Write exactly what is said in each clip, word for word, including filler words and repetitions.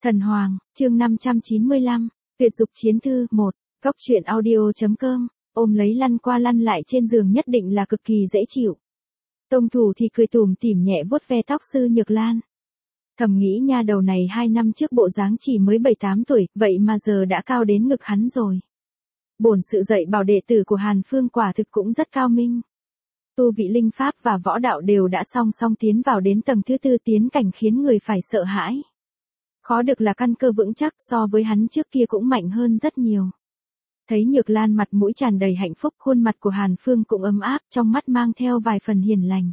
Thần Hoàng, chương năm trăm chín mươi lăm, tuyệt dục chiến thư, một, góc truyện audio.com, ôm lấy lăn qua lăn lại trên giường nhất định là cực kỳ dễ chịu. Tông Thủ thì cười tủm tỉm nhẹ vuốt ve tóc Sư Nhược Lan. Thầm nghĩ nha đầu này hai năm trước bộ dáng chỉ mới bảy tám tuổi, vậy mà giờ đã cao đến ngực hắn rồi. Bổn sự dạy bảo đệ tử của Hàn Phương quả thực cũng rất cao minh. Tu vị linh pháp và võ đạo đều đã song song tiến vào đến tầng thứ tư, tiến cảnh khiến người phải sợ hãi. Khó được là căn cơ vững chắc, so với hắn trước kia cũng mạnh hơn rất nhiều. Thấy Nhược Lan mặt mũi tràn đầy hạnh phúc, khuôn mặt của Hàn Phương cũng ấm áp, trong mắt mang theo vài phần hiền lành.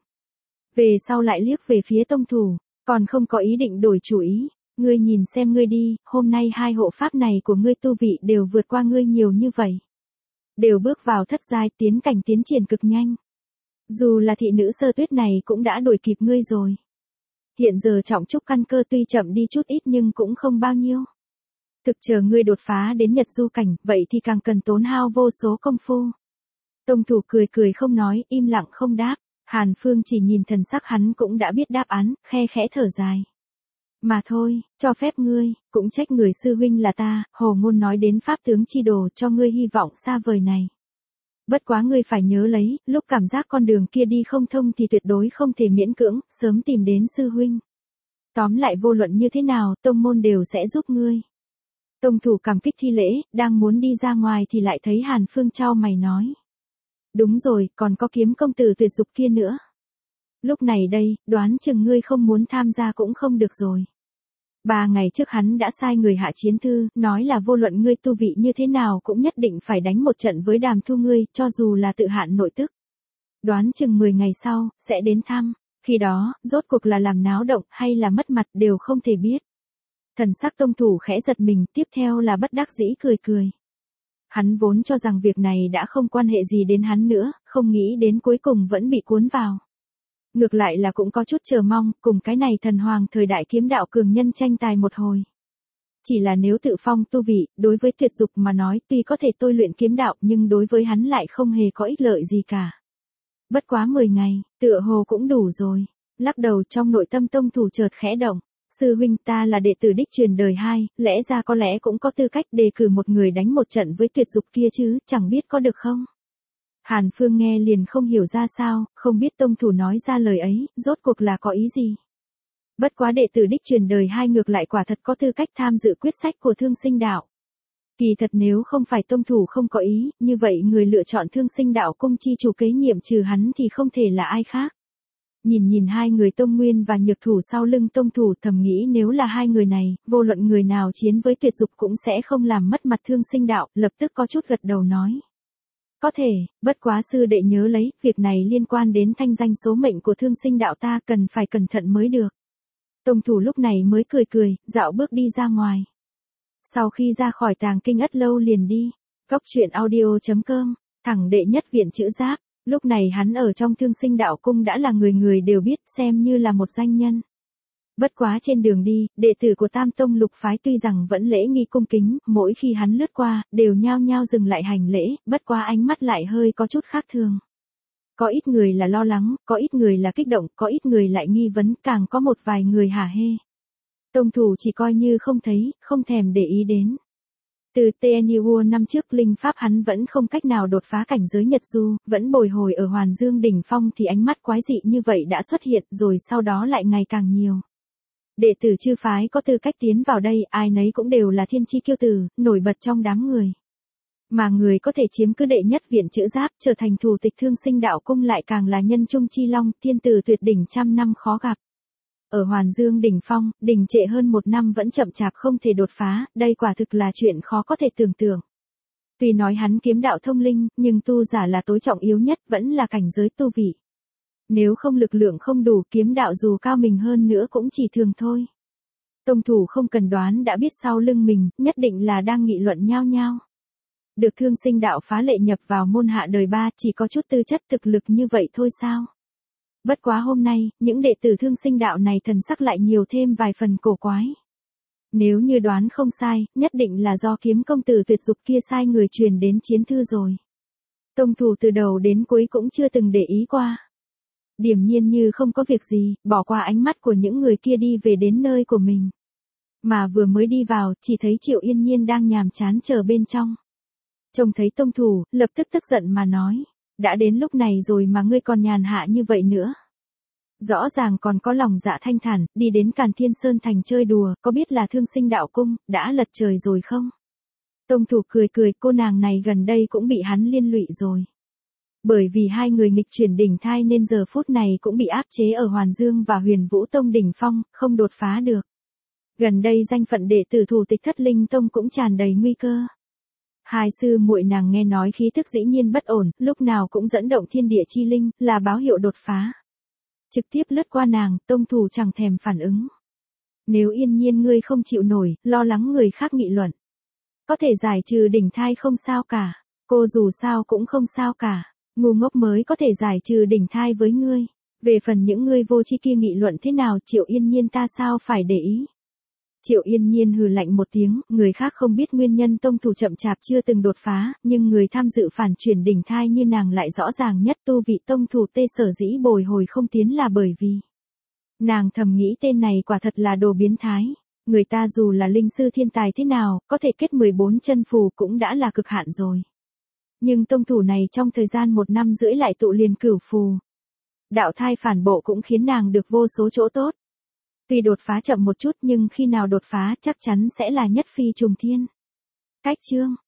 Về sau lại liếc về phía Tông Thủ, còn không có ý định đổi chủ ý. Ngươi nhìn xem ngươi đi, hôm nay hai hộ pháp này của ngươi tu vị đều vượt qua ngươi nhiều như vậy. Đều bước vào thất giai, tiến cảnh tiến triển cực nhanh. Dù là thị nữ Sơ Tuyết này cũng đã đuổi kịp ngươi rồi. Hiện giờ trọng trúc căn cơ tuy chậm đi chút ít nhưng cũng không bao nhiêu. Thực chờ ngươi đột phá đến Nhật Du cảnh, vậy thì càng cần tốn hao vô số công phu. Tông Thủ cười cười không nói, im lặng không đáp. Hàn Phương chỉ nhìn thần sắc hắn cũng đã biết đáp án, khe khẽ thở dài. Mà thôi, cho phép ngươi, cũng trách người sư huynh là ta, Hồ Ngôn nói đến pháp tướng chi đồ cho ngươi hy vọng xa vời này. Bất quá ngươi phải nhớ lấy, lúc cảm giác con đường kia đi không thông thì tuyệt đối không thể miễn cưỡng, sớm tìm đến sư huynh. Tóm lại vô luận như thế nào, tông môn đều sẽ giúp ngươi. Tông Thủ cảm kích thi lễ, đang muốn đi ra ngoài thì lại thấy Hàn Phương chau mày nói. Đúng rồi, còn có Kiếm công tử tuyệt dục kia nữa. Lúc này đây, đoán chừng ngươi không muốn tham gia cũng không được rồi. Ba ngày trước hắn đã sai người hạ chiến thư, nói là vô luận ngươi tu vị như thế nào cũng nhất định phải đánh một trận với Đàm Thu ngươi, cho dù là tự hạn nội tức. Đoán chừng mười ngày sau, sẽ đến thăm, khi đó, rốt cuộc là làm náo động hay là mất mặt đều không thể biết. Thần sắc Tông Thủ khẽ giật mình, tiếp theo là bất đắc dĩ cười cười. Hắn vốn cho rằng việc này đã không quan hệ gì đến hắn nữa, không nghĩ đến cuối cùng vẫn bị cuốn vào. Ngược lại là cũng có chút chờ mong, cùng cái này thần hoàng thời đại kiếm đạo cường nhân tranh tài một hồi. Chỉ là nếu tự phong tu vị, đối với tuyệt dục mà nói tuy có thể tôi luyện kiếm đạo nhưng đối với hắn lại không hề có ích lợi gì cả. Bất quá mười ngày, tựa hồ cũng đủ rồi. Lắc đầu trong nội tâm Tông Thủ chợt khẽ động. Sư huynh, ta là đệ tử đích truyền đời hai, lẽ ra có lẽ cũng có tư cách đề cử một người đánh một trận với tuyệt dục kia chứ, chẳng biết có được không? Hàn Phương nghe liền không hiểu ra sao, không biết Tông Thủ nói ra lời ấy, rốt cuộc là có ý gì. Bất quá đệ tử đích truyền đời hai ngược lại quả thật có tư cách tham dự quyết sách của Thương Sinh Đạo. Kỳ thật nếu không phải Tông Thủ không có ý, như vậy người lựa chọn Thương Sinh Đạo cung chi chủ kế nhiệm trừ hắn thì không thể là ai khác. Nhìn nhìn hai người Tông Nguyên và Nhược Thủ sau lưng Tông Thủ, thầm nghĩ nếu là hai người này, vô luận người nào chiến với tuyệt dục cũng sẽ không làm mất mặt Thương Sinh Đạo, lập tức có chút gật đầu nói. Có thể, bất quá sư đệ nhớ lấy, việc này liên quan đến thanh danh số mệnh của Thương Sinh Đạo ta, cần phải cẩn thận mới được. Tông Thủ lúc này mới cười cười, dạo bước đi ra ngoài. Sau khi ra khỏi Tàng Kinh Ất Lâu liền đi, góc truyện audio.com, thẳng đệ nhất viện chữ giáp. Lúc này hắn ở trong Thương Sinh Đạo cung đã là người người đều biết, xem như là một danh nhân. Bất quá trên đường đi, đệ tử của Tam Tông Lục Phái tuy rằng vẫn lễ nghi cung kính, mỗi khi hắn lướt qua, đều nhao nhao dừng lại hành lễ, bất quá ánh mắt lại hơi có chút khác thường. Có ít người là lo lắng, có ít người là kích động, có ít người lại nghi vấn, càng có một vài người hả hê. Tông Thủ chỉ coi như không thấy, không thèm để ý đến. Từ tê en u năm trước linh pháp hắn vẫn không cách nào đột phá cảnh giới Nhật Du, vẫn bồi hồi ở Hoàn Dương đỉnh phong thì ánh mắt quái dị như vậy đã xuất hiện rồi sau đó lại ngày càng nhiều. Đệ tử chư phái có tư cách tiến vào đây, ai nấy cũng đều là thiên chi kiêu tử, nổi bật trong đám người. Mà người có thể chiếm cứ đệ nhất viện chữ giáp trở thành thủ tịch Thương Sinh Đạo cung lại càng là nhân trung chi long, thiên tử tuyệt đỉnh trăm năm khó gặp. Ở Hoàn Dương đỉnh phong, đình trệ hơn một năm vẫn chậm chạp không thể đột phá, đây quả thực là chuyện khó có thể tưởng tượng. Tuy nói hắn kiếm đạo thông linh, nhưng tu giả là tối trọng yếu nhất, vẫn là cảnh giới tu vị. Nếu không lực lượng không đủ, kiếm đạo dù cao mình hơn nữa cũng chỉ thường thôi. Tông Thủ không cần đoán đã biết sau lưng mình, nhất định là đang nghị luận nhao nhao. Được Thương Sinh Đạo phá lệ nhập vào môn hạ đời ba, chỉ có chút tư chất thực lực như vậy thôi sao? Bất quá hôm nay, những đệ tử Thương Sinh Đạo này thần sắc lại nhiều thêm vài phần cổ quái. Nếu như đoán không sai, nhất định là do Kiếm công tử tuyệt dục kia sai người truyền đến chiến thư rồi. Tông Thủ từ đầu đến cuối cũng chưa từng để ý qua. Điềm nhiên như không có việc gì, bỏ qua ánh mắt của những người kia đi về đến nơi của mình. Mà vừa mới đi vào, chỉ thấy Triệu Yên Nhiên đang nhàm chán chờ bên trong. Trông thấy Tông Thủ, lập tức tức giận mà nói, đã đến lúc này rồi mà ngươi còn nhàn hạ như vậy nữa. Rõ ràng còn có lòng dạ thanh thản, đi đến Càn Thiên Sơn Thành chơi đùa, có biết là Thương Sinh đạo cung, đã lật trời rồi không? Tông Thủ cười cười, cô nàng này gần đây cũng bị hắn liên lụy rồi. Bởi vì hai người nghịch chuyển đỉnh thai nên giờ phút này cũng bị áp chế ở Hoàn Dương và Huyền Vũ Tông đỉnh phong, không đột phá được. Gần đây danh phận đệ tử thủ tịch Thất Linh Tông cũng tràn đầy nguy cơ. Hai sư muội nàng nghe nói khí tức dĩ nhiên bất ổn, lúc nào cũng dẫn động thiên địa chi linh, là báo hiệu đột phá. Trực tiếp lướt qua nàng, Tông Thủ chẳng thèm phản ứng. Nếu Yên Nhiên ngươi không chịu nổi, lo lắng người khác nghị luận. Có thể giải trừ đỉnh thai không sao cả, cô dù sao cũng không sao cả, ngu ngốc mới có thể giải trừ đỉnh thai với ngươi. Về phần những ngươi vô tri kia nghị luận thế nào, Triệu Yên Nhiên ta sao phải để ý. Triệu Yên Nhiên hừ lạnh một tiếng, người khác không biết nguyên nhân Tông Thủ chậm chạp chưa từng đột phá, nhưng người tham dự phản chuyển đỉnh thai như nàng lại rõ ràng nhất. Tu vị Tông Thủ tê sở dĩ bồi hồi không tiến là bởi vì nàng thầm nghĩ tên này quả thật là đồ biến thái. Người ta dù là linh sư thiên tài thế nào, có thể kết mười bốn chân phù cũng đã là cực hạn rồi. Nhưng Tông Thủ này trong thời gian một năm rưỡi lại tụ liền cửu phù. Đạo thai phản bộ cũng khiến nàng được vô số chỗ tốt. Tuy đột phá chậm một chút nhưng khi nào đột phá chắc chắn sẽ là nhất phi trùng thiên. Cách chương